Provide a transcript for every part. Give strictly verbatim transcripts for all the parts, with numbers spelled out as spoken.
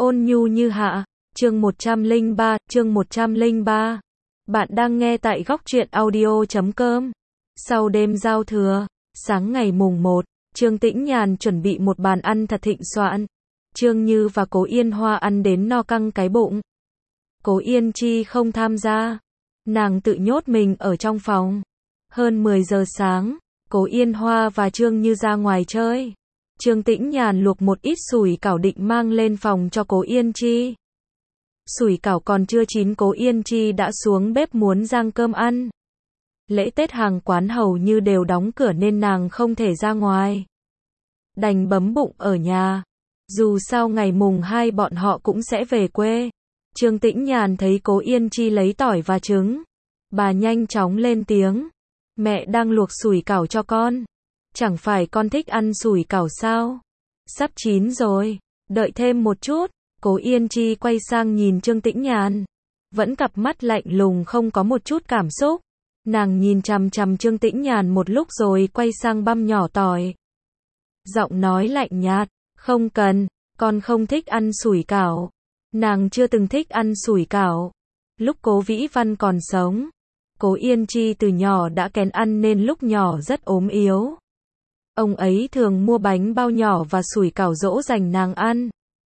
Ôn nhu như hạ, chương một trăm lẻ ba, chương một trăm lẻ ba. Bạn đang nghe tại góc truyện audio chấm com. Sau đêm giao thừa, sáng ngày mùng một, Trương Tĩnh Nhàn chuẩn bị một bàn ăn thật thịnh soạn. Trương Như và Cố Yên Hoa ăn đến no căng cái bụng. Cố Yên Chi không tham gia. Nàng tự nhốt mình ở trong phòng. Hơn mười giờ sáng, Cố Yên Hoa và Trương Như ra ngoài chơi. Trương Tĩnh Nhàn luộc một ít sủi cảo định mang lên phòng cho Cố Yên Chi. Sủi cảo còn chưa chín, Cố Yên Chi đã xuống bếp muốn rang cơm ăn. Lễ Tết hàng quán hầu như đều đóng cửa nên nàng không thể ra ngoài. Đành bấm bụng ở nhà. Dù sao ngày mùng hai bọn họ cũng sẽ về quê. Trương Tĩnh Nhàn thấy Cố Yên Chi lấy tỏi và trứng. Bà nhanh chóng lên tiếng. Mẹ đang luộc sủi cảo cho con. Chẳng phải con thích ăn sủi cảo sao? Sắp chín rồi. Đợi thêm một chút. Cố Yên Chi quay sang nhìn Trương Tĩnh Nhàn. Vẫn cặp mắt lạnh lùng không có một chút cảm xúc. Nàng nhìn chằm chằm Trương Tĩnh Nhàn một lúc rồi quay sang băm nhỏ tỏi. Giọng nói lạnh nhạt. Không cần, con không thích ăn sủi cảo. Nàng chưa từng thích ăn sủi cảo. Lúc Cố Vĩ Văn còn sống, Cố Yên Chi từ nhỏ đã kén ăn nên lúc nhỏ rất ốm yếu. Ông ấy thường mua bánh bao nhỏ và sủi cảo dỗ dành nàng ăn.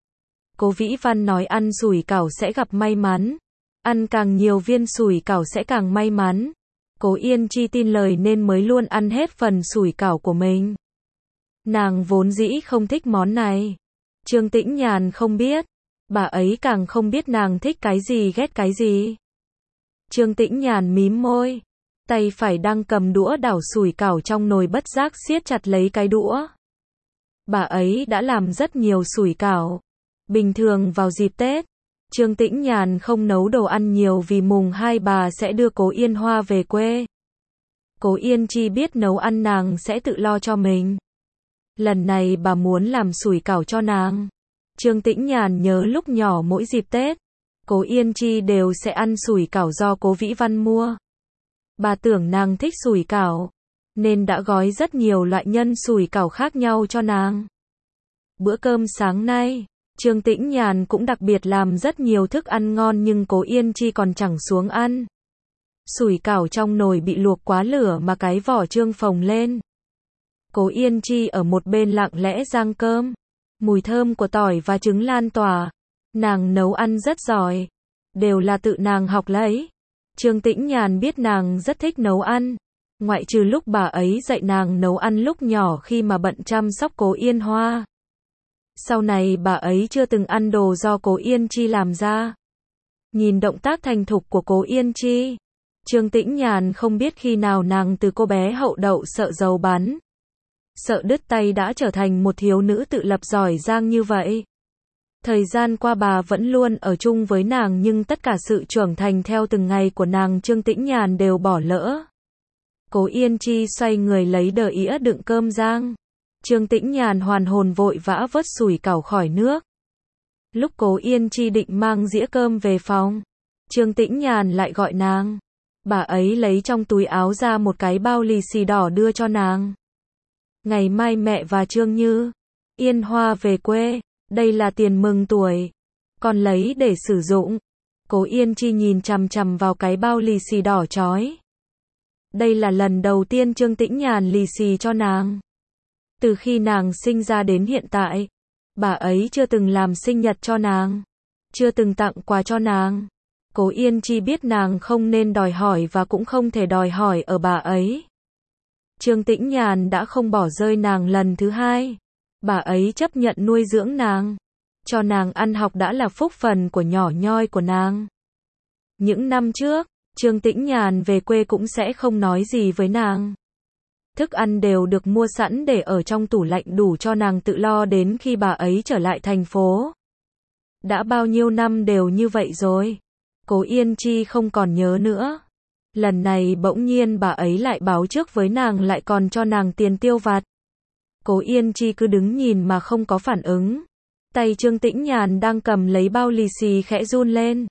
Cố Vĩ Văn nói ăn sủi cảo sẽ gặp may mắn. Ăn càng nhiều viên sủi cảo sẽ càng may mắn. Cố Yên Chi tin lời nên mới luôn ăn hết phần sủi cảo của mình. Nàng vốn dĩ không thích món này. Trương Tĩnh Nhàn không biết. Bà ấy càng không biết nàng thích cái gì ghét cái gì. Trương Tĩnh Nhàn mím môi. Tay phải đang cầm đũa đảo sủi cảo trong nồi bất giác siết chặt lấy cái đũa. Bà ấy đã làm rất nhiều sủi cảo. Bình thường vào dịp Tết, Trương Tĩnh Nhàn không nấu đồ ăn nhiều vì mùng hai bà sẽ đưa Cố Yên Hoa về quê. Cố Yên Chi biết nấu ăn nàng sẽ tự lo cho mình. Lần này bà muốn làm sủi cảo cho nàng. Trương Tĩnh Nhàn nhớ lúc nhỏ mỗi dịp Tết, Cố Yên Chi đều sẽ ăn sủi cảo do Cố Vĩ Văn mua. Bà tưởng nàng thích sủi cảo, nên đã gói rất nhiều loại nhân sủi cảo khác nhau cho nàng. Bữa cơm sáng nay, Trương Tĩnh Nhàn cũng đặc biệt làm rất nhiều thức ăn ngon nhưng Cố Yên Chi còn chẳng xuống ăn. Sủi cảo trong nồi bị luộc quá lửa mà cái vỏ trương phồng lên. Cố Yên Chi ở một bên lặng lẽ rang cơm. Mùi thơm của tỏi và trứng lan tỏa. Nàng nấu ăn rất giỏi. Đều là tự nàng học lấy. Trương Tĩnh Nhàn biết nàng rất thích nấu ăn. Ngoại trừ lúc bà ấy dạy nàng nấu ăn lúc nhỏ khi mà bận chăm sóc Cố Yên Hoa. Sau này bà ấy chưa từng ăn đồ do Cố Yên Chi làm ra. Nhìn động tác thành thục của Cố Yên Chi, Trương Tĩnh Nhàn không biết khi nào nàng từ cô bé hậu đậu sợ dầu bắn, sợ đứt tay đã trở thành một thiếu nữ tự lập giỏi giang như vậy. Thời gian qua bà vẫn luôn ở chung với nàng nhưng tất cả sự trưởng thành theo từng ngày của nàng Trương Tĩnh Nhàn đều bỏ lỡ. Cố Yên Chi xoay người lấy đờ ĩa đựng cơm rang. Trương Tĩnh Nhàn hoàn hồn vội vã vớt sủi cảo khỏi nước. Lúc Cố Yên Chi định mang dĩa cơm về phòng, Trương Tĩnh Nhàn lại gọi nàng. Bà ấy lấy trong túi áo ra một cái bao lì xì đỏ đưa cho nàng. Ngày mai mẹ và Trương Như, Yên Hoa về quê, đây là tiền mừng tuổi. Con lấy để sử dụng. Cố Yên Chi nhìn chằm chằm vào cái bao lì xì đỏ chói. Đây là lần đầu tiên Trương Tĩnh Nhàn lì xì cho nàng. Từ khi nàng sinh ra đến hiện tại, bà ấy chưa từng làm sinh nhật cho nàng, chưa từng tặng quà cho nàng. Cố Yên Chi biết nàng không nên đòi hỏi và cũng không thể đòi hỏi ở bà ấy. Trương Tĩnh Nhàn đã không bỏ rơi nàng lần thứ hai. Bà ấy chấp nhận nuôi dưỡng nàng. Cho nàng ăn học đã là phúc phần của nhỏ nhoi của nàng. Những năm trước, Trương Tĩnh Nhàn về quê cũng sẽ không nói gì với nàng. Thức ăn đều được mua sẵn để ở trong tủ lạnh đủ cho nàng tự lo đến khi bà ấy trở lại thành phố. Đã bao nhiêu năm đều như vậy rồi. Cố Yên Chi không còn nhớ nữa. Lần này bỗng nhiên bà ấy lại báo trước với nàng lại còn cho nàng tiền tiêu vặt. Cố Yên Chi cứ đứng nhìn mà không có phản ứng. Tay Trương Tĩnh Nhàn đang cầm lấy bao lì xì khẽ run lên.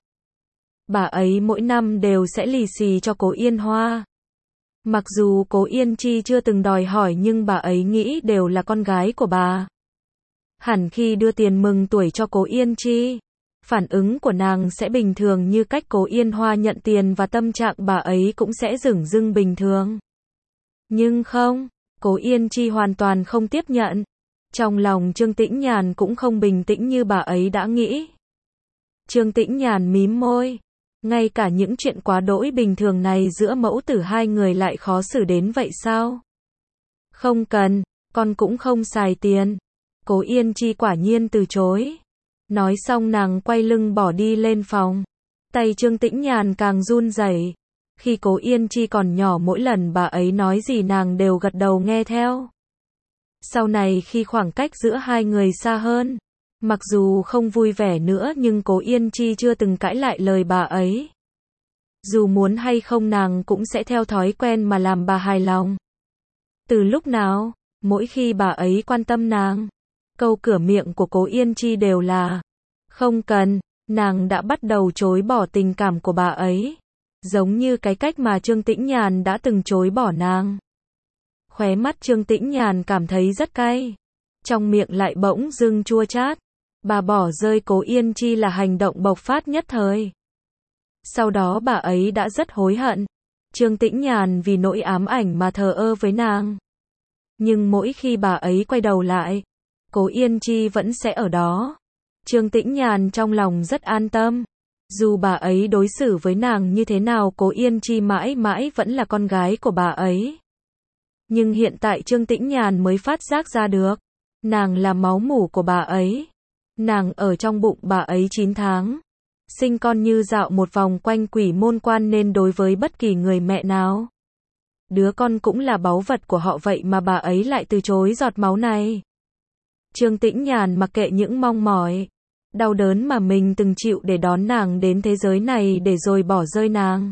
Bà ấy mỗi năm đều sẽ lì xì cho Cố Yên Hoa. Mặc dù Cố Yên Chi chưa từng đòi hỏi nhưng bà ấy nghĩ đều là con gái của bà. Hẳn khi đưa tiền mừng tuổi cho Cố Yên Chi, phản ứng của nàng sẽ bình thường như cách Cố Yên Hoa nhận tiền và tâm trạng bà ấy cũng sẽ dửng dưng bình thường. Nhưng không, Cố Yên Chi hoàn toàn không tiếp nhận. Trong lòng Trương Tĩnh Nhàn cũng không bình tĩnh như bà ấy đã nghĩ. Trương Tĩnh Nhàn mím môi. Ngay cả những chuyện quá đỗi bình thường này giữa mẫu tử hai người lại khó xử đến vậy sao? Không cần, con cũng không xài tiền. Cố Yên Chi quả nhiên từ chối. Nói xong nàng quay lưng bỏ đi lên phòng. Tay Trương Tĩnh Nhàn càng run rẩy. Khi Cố Yên Chi còn nhỏ, mỗi lần bà ấy nói gì nàng đều gật đầu nghe theo. Sau này khi khoảng cách giữa hai người xa hơn, mặc dù không vui vẻ nữa nhưng Cố Yên Chi chưa từng cãi lại lời bà ấy. Dù muốn hay không nàng cũng sẽ theo thói quen mà làm bà hài lòng. Từ lúc nào, mỗi khi bà ấy quan tâm nàng, câu cửa miệng của Cố Yên Chi đều là không cần, nàng đã bắt đầu chối bỏ tình cảm của bà ấy. Giống như cái cách mà Trương Tĩnh Nhàn đã từng chối bỏ nàng. Khóe mắt Trương Tĩnh Nhàn cảm thấy rất cay. Trong miệng lại bỗng dưng chua chát. Bà bỏ rơi Cố Yên Chi là hành động bộc phát nhất thời. Sau đó bà ấy đã rất hối hận. Trương Tĩnh Nhàn vì nỗi ám ảnh mà thờ ơ với nàng. Nhưng mỗi khi bà ấy quay đầu lại, Cố Yên Chi vẫn sẽ ở đó. Trương Tĩnh Nhàn trong lòng rất an tâm. Dù bà ấy đối xử với nàng như thế nào, Cố Yên Chi mãi mãi vẫn là con gái của bà ấy. Nhưng hiện tại Trương Tĩnh Nhàn mới phát giác ra được, nàng là máu mủ của bà ấy. Nàng ở trong bụng bà ấy chín tháng. Sinh con như dạo một vòng quanh quỷ môn quan, nên đối với bất kỳ người mẹ nào, đứa con cũng là báu vật của họ, vậy mà bà ấy lại từ chối giọt máu này. Trương Tĩnh Nhàn mặc kệ những mong mỏi, đau đớn mà mình từng chịu để đón nàng đến thế giới này để rồi bỏ rơi nàng.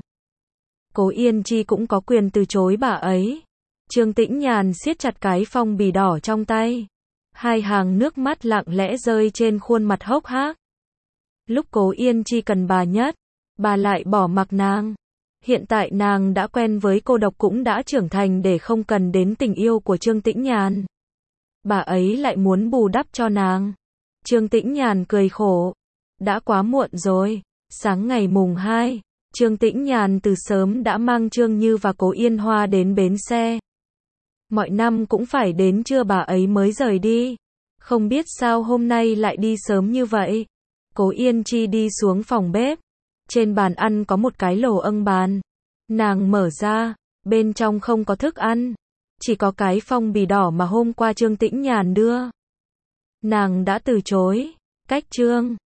Cố Yên Chi cũng có quyền từ chối bà ấy. Trương Tĩnh Nhàn siết chặt cái phong bì đỏ trong tay. Hai hàng nước mắt lặng lẽ rơi trên khuôn mặt hốc hác. Lúc Cố Yên Chi cần bà nhất, bà lại bỏ mặc nàng. Hiện tại nàng đã quen với cô độc, cũng đã trưởng thành để không cần đến tình yêu của Trương Tĩnh Nhàn. Bà ấy lại muốn bù đắp cho nàng. Trương Tĩnh Nhàn cười khổ. Đã quá muộn rồi. Sáng ngày mùng hai, Trương Tĩnh Nhàn từ sớm đã mang Trương Như và Cố Yên Hoa đến bến xe. Mọi năm cũng phải đến trưa bà ấy mới rời đi. Không biết sao hôm nay lại đi sớm như vậy. Cố Yên Chi đi xuống phòng bếp. Trên bàn ăn có một cái lồ âng bàn. Nàng mở ra, bên trong không có thức ăn. Chỉ có cái phong bì đỏ mà hôm qua Trương Tĩnh Nhàn đưa. Nàng đã từ chối. Cách Trương